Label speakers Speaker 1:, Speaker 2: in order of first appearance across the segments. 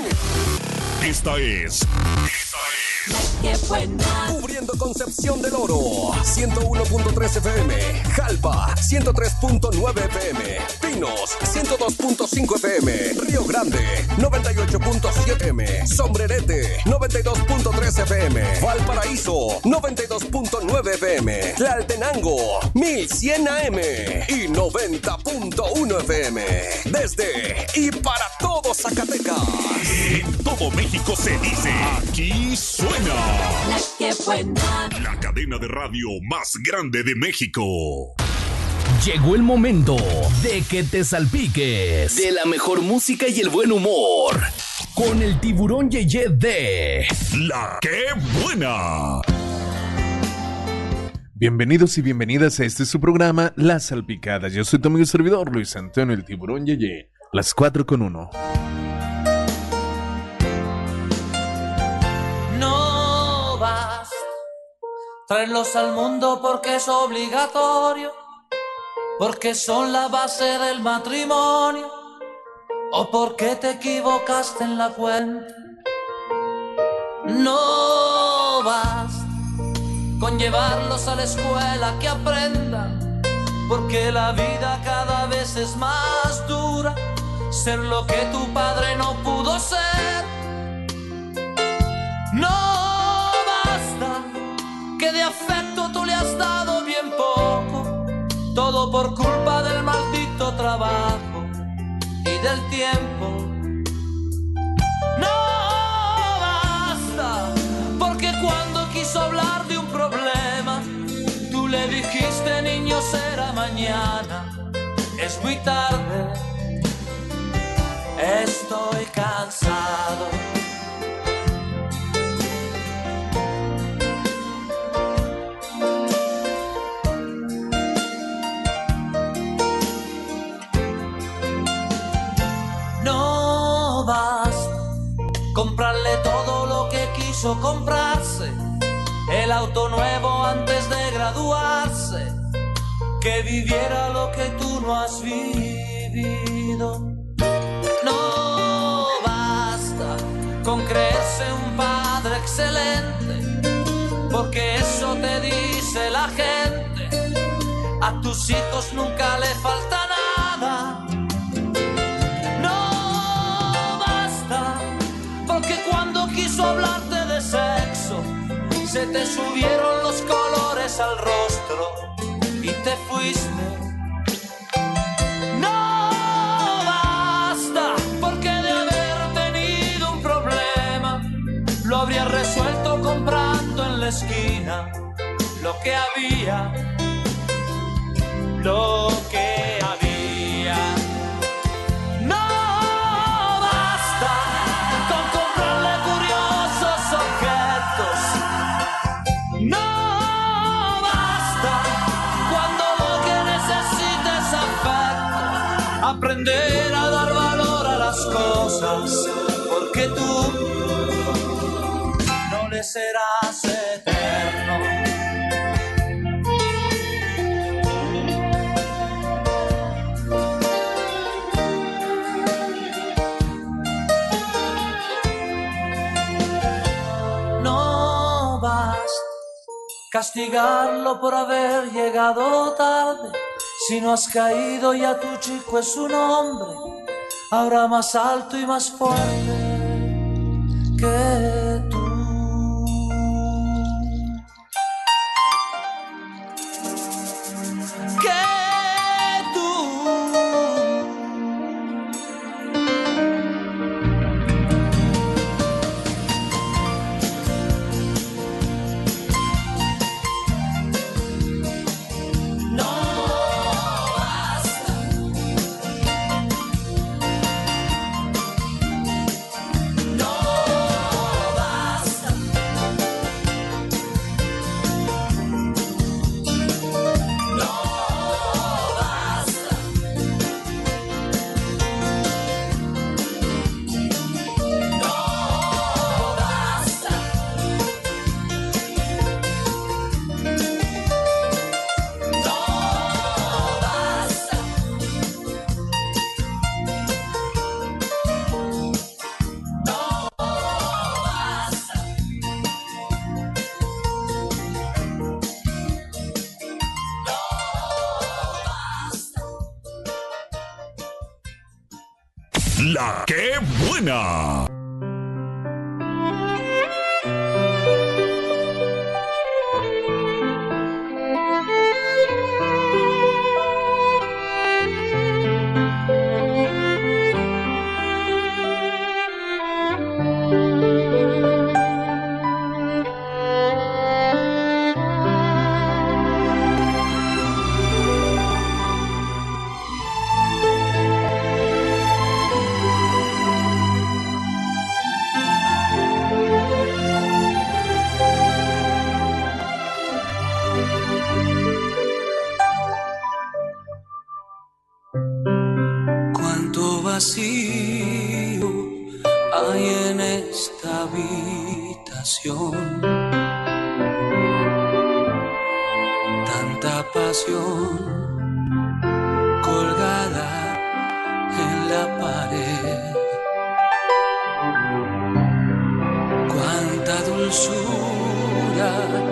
Speaker 1: Esta es
Speaker 2: ¡Qué buena!
Speaker 3: Cubriendo Concepción del Oro, 101.3 FM, Jalpa, 103.9 FM, Pinos, 102.5 FM, Río Grande, 98.7 FM, Sombrerete, 92.3 FM, Valparaíso, 92.9 FM, Tlaltenango, 1100 AM y 90.1 FM. Desde y para todo Zacatecas.
Speaker 1: En todo México se dice, aquí suena
Speaker 2: ¡La que buena!
Speaker 1: la cadena de radio más grande de México.
Speaker 4: Llegó el momento de que te salpiques de la mejor música y el buen humor con el tiburón Yeye de
Speaker 1: La que buena.
Speaker 5: Bienvenidos y bienvenidas a este su programa, Las Salpicadas. Yo soy tu amigo y servidor, Luis Antonio, el tiburón Yeye. Las 4:01.
Speaker 6: No vas, traerlos al mundo porque es obligatorio, porque son la base del matrimonio, o porque te equivocaste en la cuenta. No vas con llevarlos a la escuela que aprendan, porque la vida cada vez es más dura, ser lo que tu padre no pudo ser. No basta, que de afecto tú le has dado bien poco, todo por culpa del maldito trabajo y del tiempo. No basta, porque cuando quiso hablar de un problema, tú le dijiste, niño, será mañana, es muy tarde, estoy cansado. No basta comprarle todo lo que quiso comprarse, el auto nuevo antes de graduarse, que viviera lo que tú no has vivido. No basta con creerse un padre excelente, porque eso te dice la gente, a tus hijos nunca le falta nada. Porque cuando quiso hablarte de sexo, se te subieron los colores al rostro y te fuiste. No basta, porque de haber tenido un problema, lo habría resuelto comprando en la esquina lo que había, lo que había. Aprender a dar valor a las cosas, porque tú no le serás eterno. No basta castigarlo por haber llegado tarde. Si no has caído, ya tu chico es un hombre, ahora más alto y más fuerte que tú.
Speaker 1: La que buena.
Speaker 6: Vacío hay en esta habitación, tanta pasión colgada en la pared, cuánta dulzura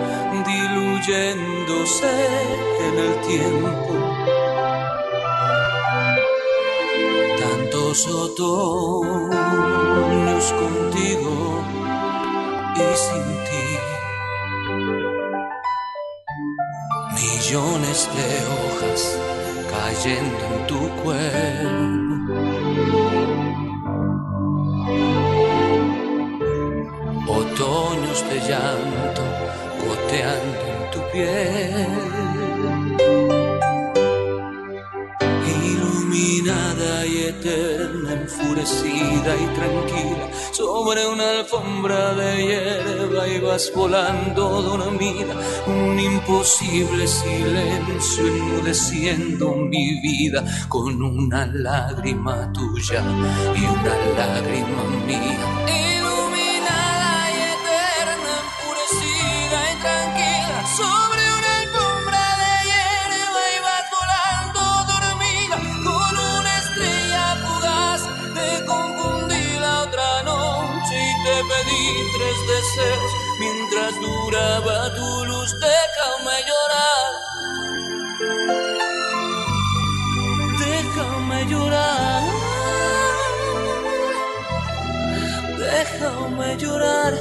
Speaker 6: diluyéndose en el tiempo. Otoños contigo y sin ti, millones de hojas cayendo en tu cuerpo, otoños de llanto goteando en tu piel. Iluminada y eterna, enfurecida y tranquila, sobre una alfombra de hierba ibas volando dormida, un imposible silencio enmudeciendo mi vida, con una lágrima tuya y una lágrima mía. Iluminada y eterna, enfurecida y tranquila, sobre una alfombra de hierba ibas volando dormida, con una estrella fugaz te confundí la otra noche y te pedí 3 deseos mientras duraba tu luz. Déjame llorar, déjame llorar, déjame llorar.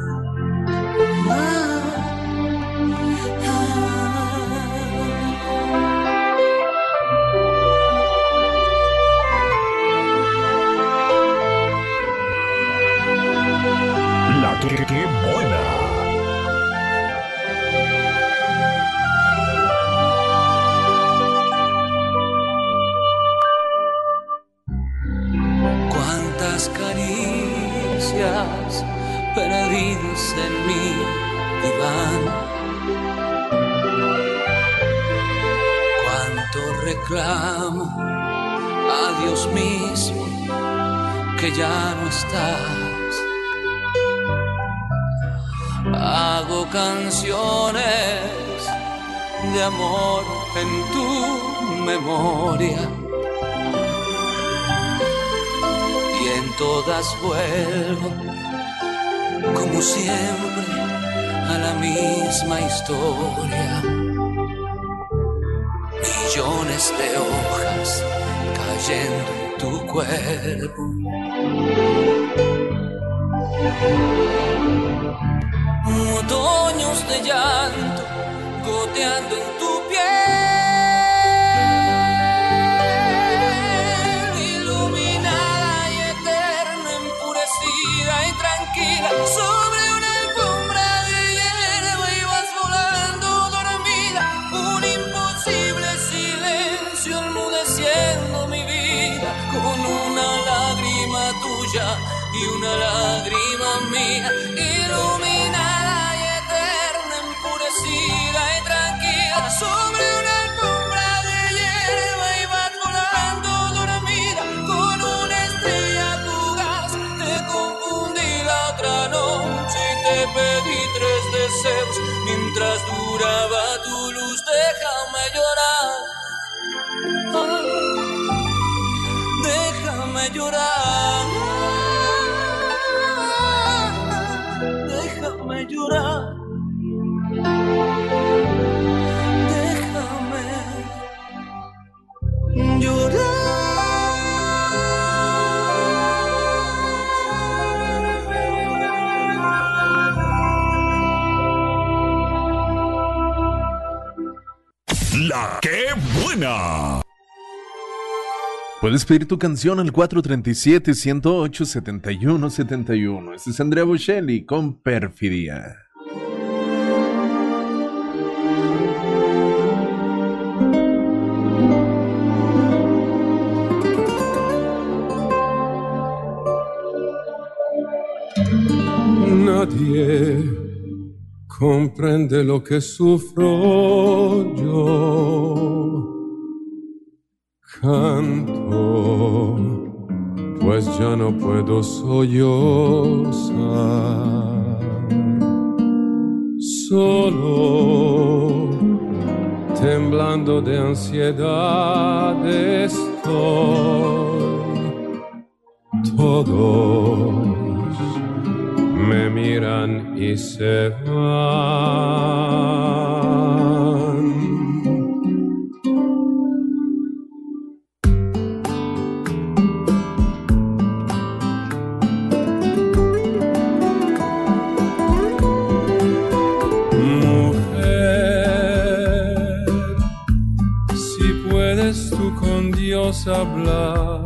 Speaker 1: La que buena.
Speaker 6: Cuántas caricias perdidas en mi diván, cuánto reclamo a Dios mismo que ya no estás. Hago canciones de amor en tu memoria y en todas vuelvo, como siempre, a la misma historia. Millones de hojas cayendo en tu cuerpo, otoños de llanto goteando en tu piel, iluminada y eterna, enfurecida y tranquila, sobre una alfombra de hierba ibas volando dormida, un imposible silencio enmudeciendo mi vida, con una lágrima tuya y una lágrima mía, iluminada y eterna, enfurecida y tranquila, sobre una alfombra de hierba ibas volando dormida, con una estrella fugaz te confundí la otra noche y te pedí 3 deseos mientras duraba tu luz. Déjame llorar, déjame llorar, déjame llorar, déjame llorar.
Speaker 1: La que buena.
Speaker 5: Puedes pedir tu canción al 437-108-7171. Este es Andrea Bocelli con Perfidia.
Speaker 7: Nadie comprende lo que sufro yo. Canto, pues ya no puedo sollozar. Solo, temblando de ansiedad estoy. Todos me miran y se van. Mujer, si puedes tú con Dios hablar,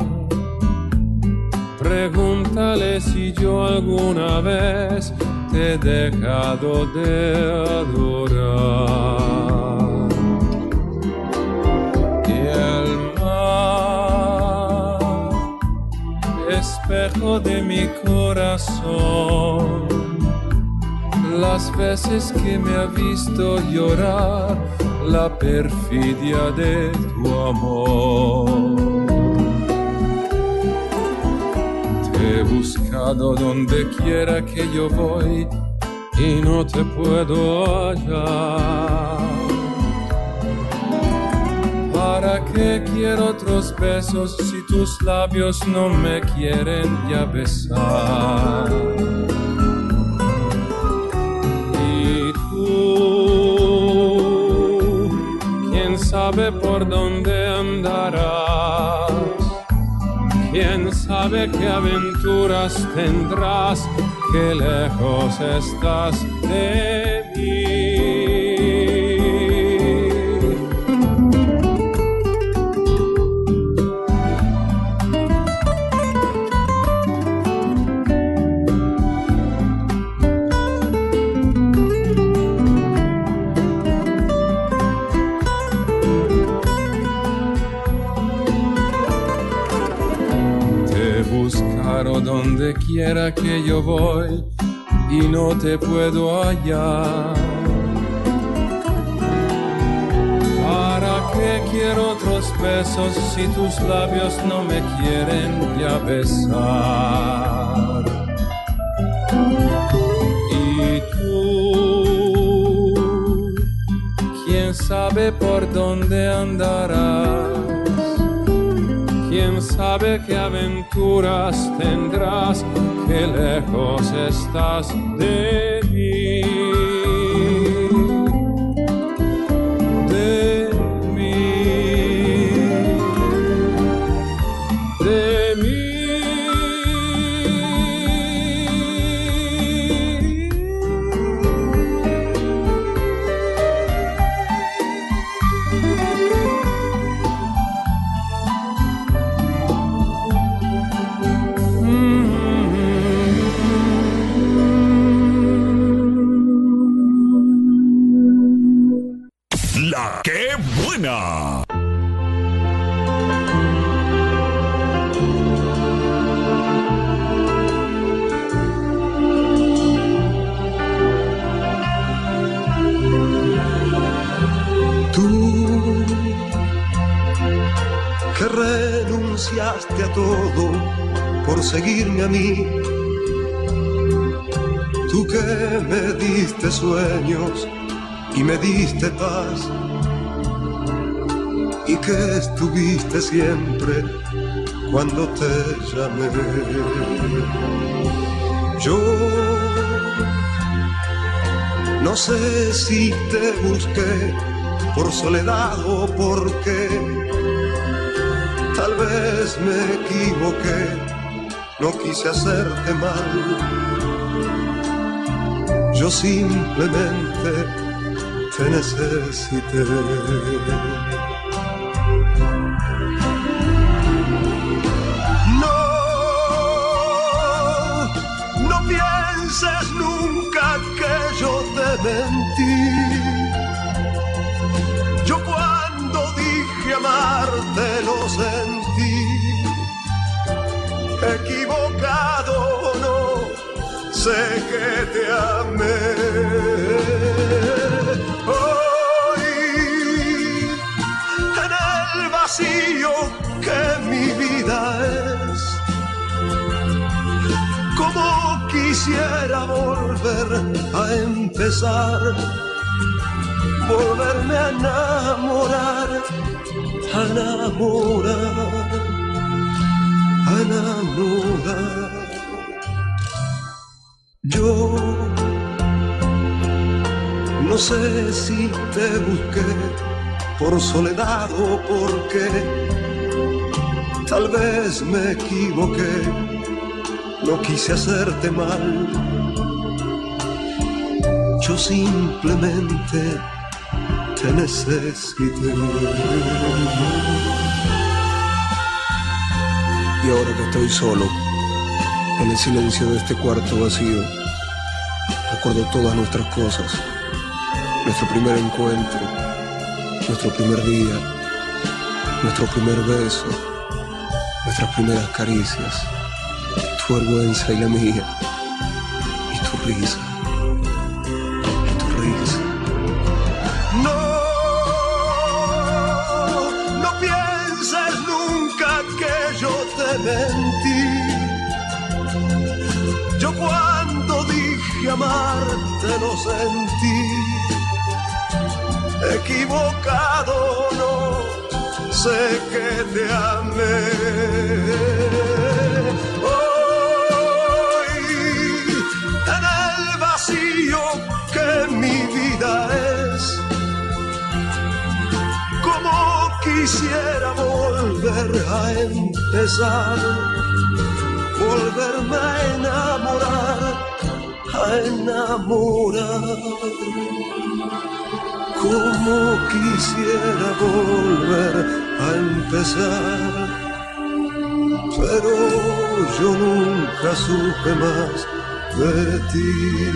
Speaker 7: pregúntale si yo alguna vez te he dejado de adorar. Y el mar, espejo de mi corazón, las veces que me ha visto llorar, la perfidia de tu amor. He buscado donde quiera que yo voy y no te puedo hallar. ¿Para qué quiero otros besos si tus labios no me quieren ya besar? Y tú, ¿quién sabe por dónde andarás? ¿Quién sabe qué aventuras tendrás? Qué lejos estás de mí. Donde quiera que yo voy y no te puedo hallar. ¿Para qué quiero otros besos si tus labios no me quieren ya besar? Y tú, ¿quién sabe por dónde andarás? ¿Quién sabe qué aventuras tendrás? Qué lejos estás de mí. De mí. De mí.
Speaker 1: La que buena.
Speaker 8: Tú que renunciaste a todo por seguirme a mí, tú que me diste sueños y me diste paz, y que estuviste siempre cuando te llamé. Yo no sé si te busqué por soledad o porque tal vez me equivoqué, no quise hacerte mal. Yo simplemente te necesité. No pienses nunca que yo te mentí. Yo cuando dije amarte lo sentí. Equivocado o no, sé que te amé. Hoy, en el vacío que mi vida es, como quisiera volver a empezar, volverme a enamorar, a enamorar, a enamorar. Yo no sé si te busqué por soledad o porque tal vez me equivoqué, no quise hacerte mal. Yo simplemente te necesité. Y ahora que estoy solo, en el silencio de este cuarto vacío, recuerdo todas nuestras cosas. Nuestro primer encuentro, nuestro primer día, nuestro primer beso, nuestras primeras caricias, tu vergüenza y la mía, y tu risa, y tu risa. No pienses nunca que yo te mentí. Yo cuando dije amarte lo sentí. Equivocado no, sé que te amé. Hoy, en el vacío que mi vida es, como quisiera volver a empezar, volverme a enamorar, a enamorar. Como quisiera volver a empezar, pero yo nunca supe más de ti.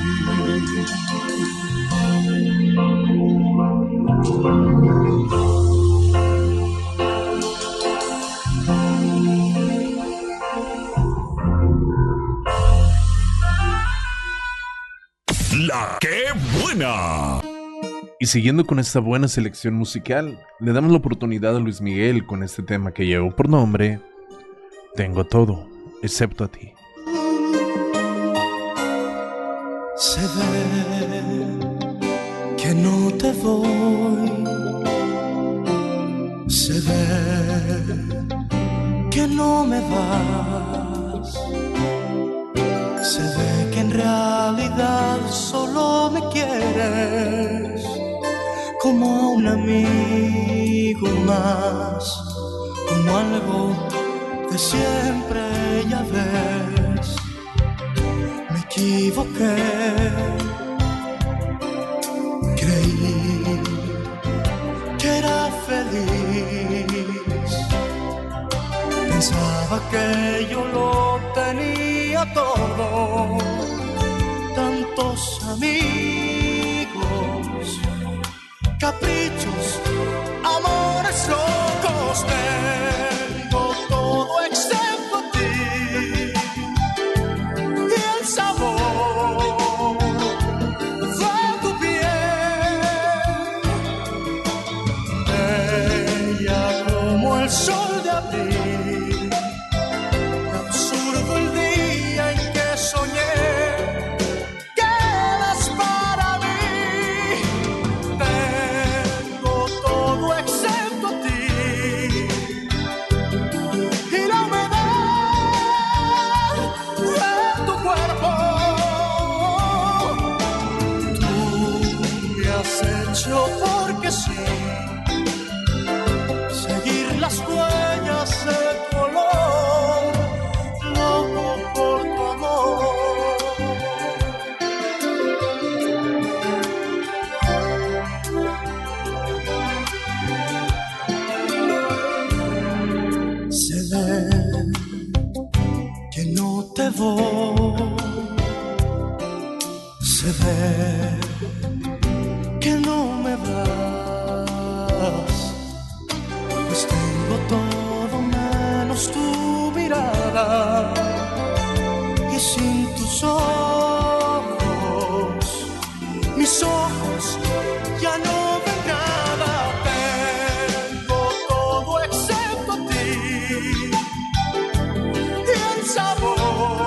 Speaker 1: La que buena.
Speaker 5: Y siguiendo con esta buena selección musical, le damos la oportunidad a Luis Miguel con este tema que llevó por nombre Tengo todo, excepto a ti.
Speaker 6: Se ve que no te voy, se ve que no me vas, se ve que en realidad solo me quieres como a un amigo más, como algo de siempre, ya ves. Me equivoqué, creí que era feliz, pensaba que yo lo tenía todo, tantos amigos, caprichos, amores locos, tengo todo excepto a ti, y el sabor de tu piel, bella como el sol de abril, absurdo el día en que soñé que eras para mí. Tengo todo excepto a ti, y la humedad de tu cuerpo. Tú me has hecho porque sí, seguir las huellas de tu olor, loco por tu amor. te voy. Se ve que no me das, pues tengo todo menos tu mirada, y sin tus ojos, mis ojos ya no ven nada. Tengo todo excepto a ti, y el sabor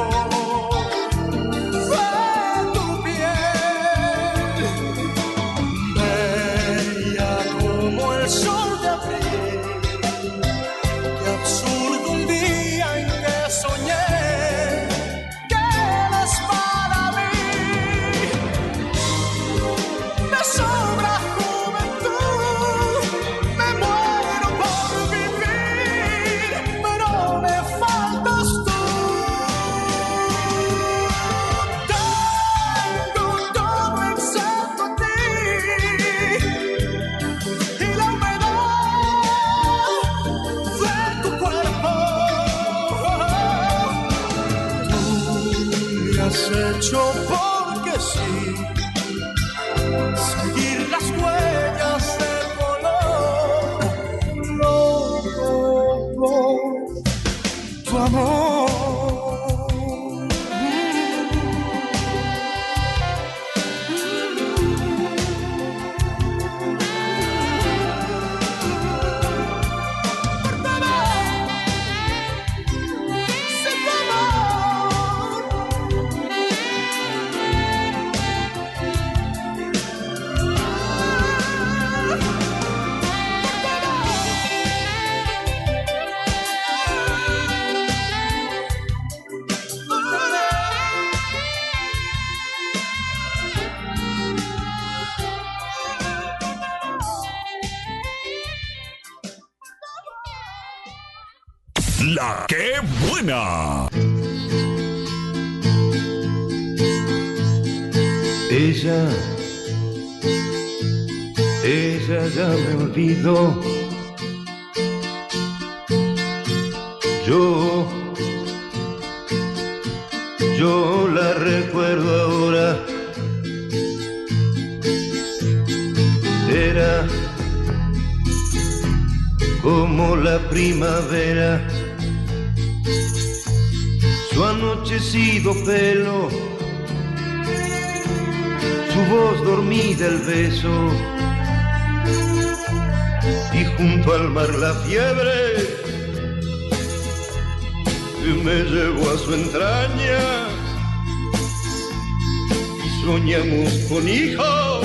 Speaker 6: hecho porque sí, seguir las huellas del color, loco por tu amor.
Speaker 1: La que buena.
Speaker 9: Ella ya me olvidó. Yo la recuerdo ahora. Era como la primavera, su anochecido pelo, su voz dormida, el beso, y junto al mar la fiebre que me llevó a su entraña, y soñamos con hijos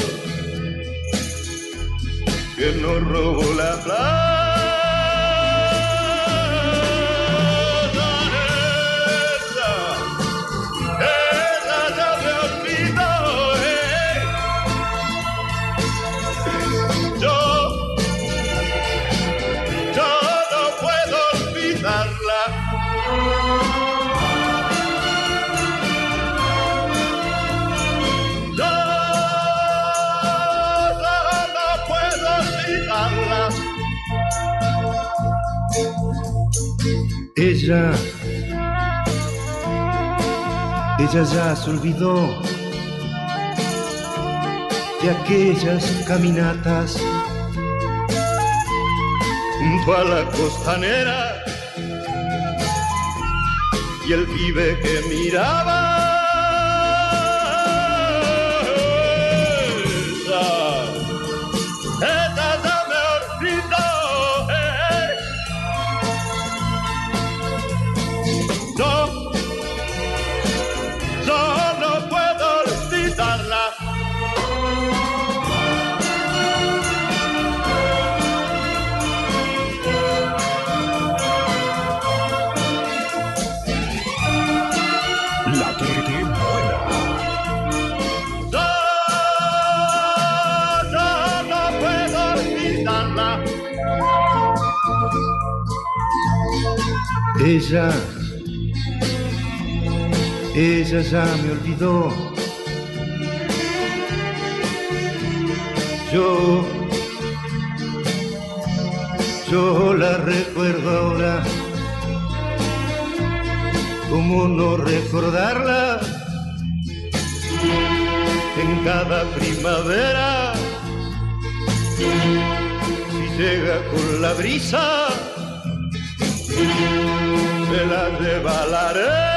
Speaker 9: que nos robó la plata. Ella ya se olvidó de aquellas caminatas junto a la costanera y el pibe que miraba. Ella ya me olvidó. Yo no puedo olvidarla.
Speaker 1: La que buena.
Speaker 9: Yo no puedo olvidarla. Ella ya me olvidó. Yo la recuerdo ahora. ¿Cómo no recordarla? En cada primavera, si llega con la brisa, se la lleva la arena.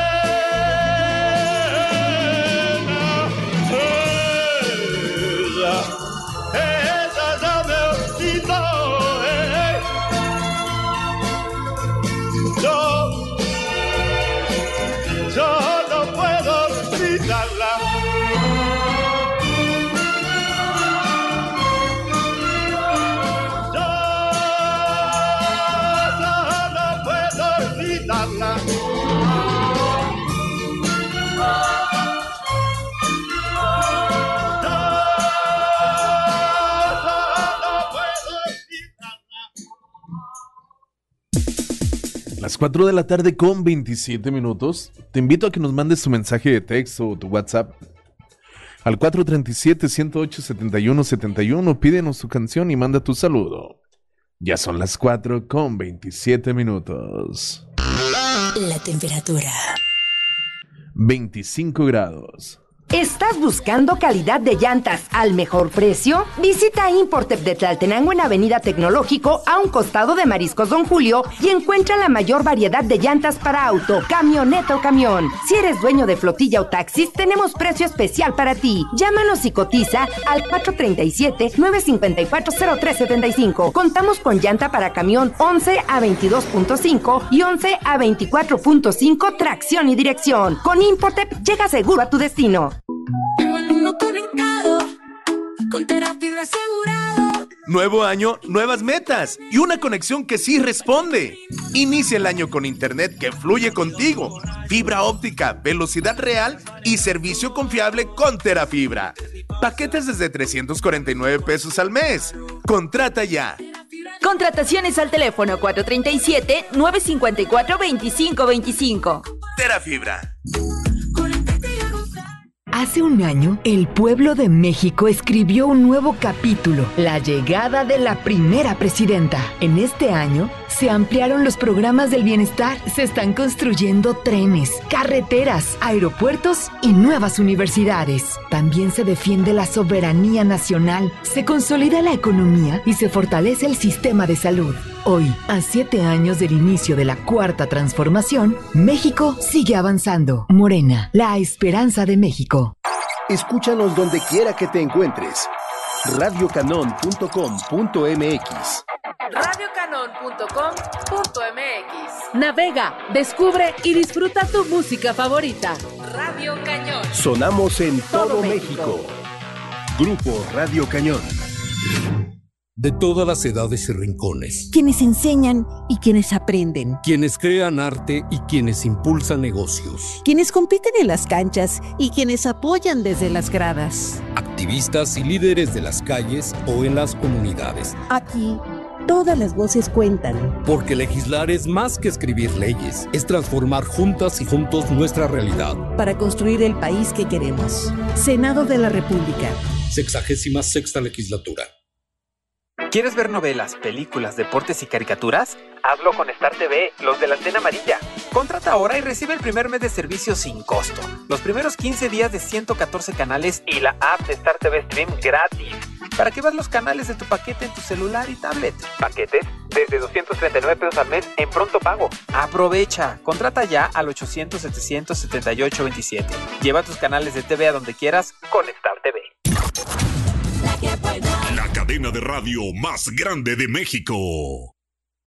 Speaker 9: Ella ya me olvidó. Yo no puedo olvidarla.
Speaker 5: Las 4 de la tarde con 27 minutos. Te invito a que nos mandes tu mensaje de texto o tu WhatsApp al 437-108-7171. Pídenos tu canción y manda tu saludo. Ya son las 4 con 27 minutos.
Speaker 10: La temperatura:
Speaker 5: 25 grados.
Speaker 11: ¿Estás buscando calidad de llantas al mejor precio? Visita Importep de Tlaltenango en Avenida Tecnológico, a un costado de Mariscos Don Julio, y encuentra la mayor variedad de llantas para auto, camioneta o camión. Si eres dueño de flotilla o taxis, tenemos precio especial para ti. Llámanos y cotiza al 437-954-0375. Contamos con llanta para camión 11 a 22.5 y 11 a 24.5 tracción y dirección. Con Importep llega seguro a tu destino.
Speaker 10: Con Terafibra asegurado.
Speaker 12: Nuevo año, nuevas metas y una conexión que sí responde. Inicia el año con internet que fluye contigo, fibra óptica, velocidad real y servicio confiable con Terafibra. Paquetes desde 349 pesos al mes. Contrata ya.
Speaker 13: Contrataciones al teléfono 437-954-2525.
Speaker 12: Terafibra.
Speaker 11: Hace un año, el pueblo de México escribió un nuevo capítulo, la llegada de la primera presidenta. En este año, se ampliaron los programas del bienestar, se están construyendo trenes, carreteras, aeropuertos y nuevas universidades. También se defiende la soberanía nacional, se consolida la economía y se fortalece el sistema de salud. Hoy, a 7 años del inicio de la cuarta transformación, México sigue avanzando. Morena, la esperanza de México.
Speaker 14: Escúchanos donde quiera que te encuentres. radiocanon.com.mx.
Speaker 15: radiocanon.com.mx. Navega, descubre y disfruta tu música favorita. Radio Cañón.
Speaker 14: Sonamos en todo México. Grupo Radio Cañón.
Speaker 16: De todas las edades y rincones.
Speaker 17: Quienes enseñan y quienes aprenden.
Speaker 16: Quienes crean arte y quienes impulsan negocios.
Speaker 17: Quienes compiten en las canchas y quienes apoyan desde las gradas.
Speaker 16: Activistas y líderes de las calles o en las comunidades.
Speaker 17: Aquí, todas las voces cuentan.
Speaker 16: Porque legislar es más que escribir leyes. Es transformar juntas y juntos nuestra realidad.
Speaker 17: Para construir el país que queremos. Senado de la República.
Speaker 16: 66ª legislatura.
Speaker 18: ¿Quieres ver novelas, películas, deportes y caricaturas? Hazlo con Star TV, los de la antena amarilla. Contrata ahora y recibe el primer mes de servicio sin costo. Los primeros 15 días de 114 canales y la app de Star TV Stream gratis. Para que veas los canales de tu paquete en tu celular y tablet. Paquetes desde 239 pesos al mes en pronto pago. Aprovecha. Contrata ya al 800-700-7827. Lleva tus canales de TV a donde quieras con Star TV.
Speaker 1: La cadena de radio más grande de México.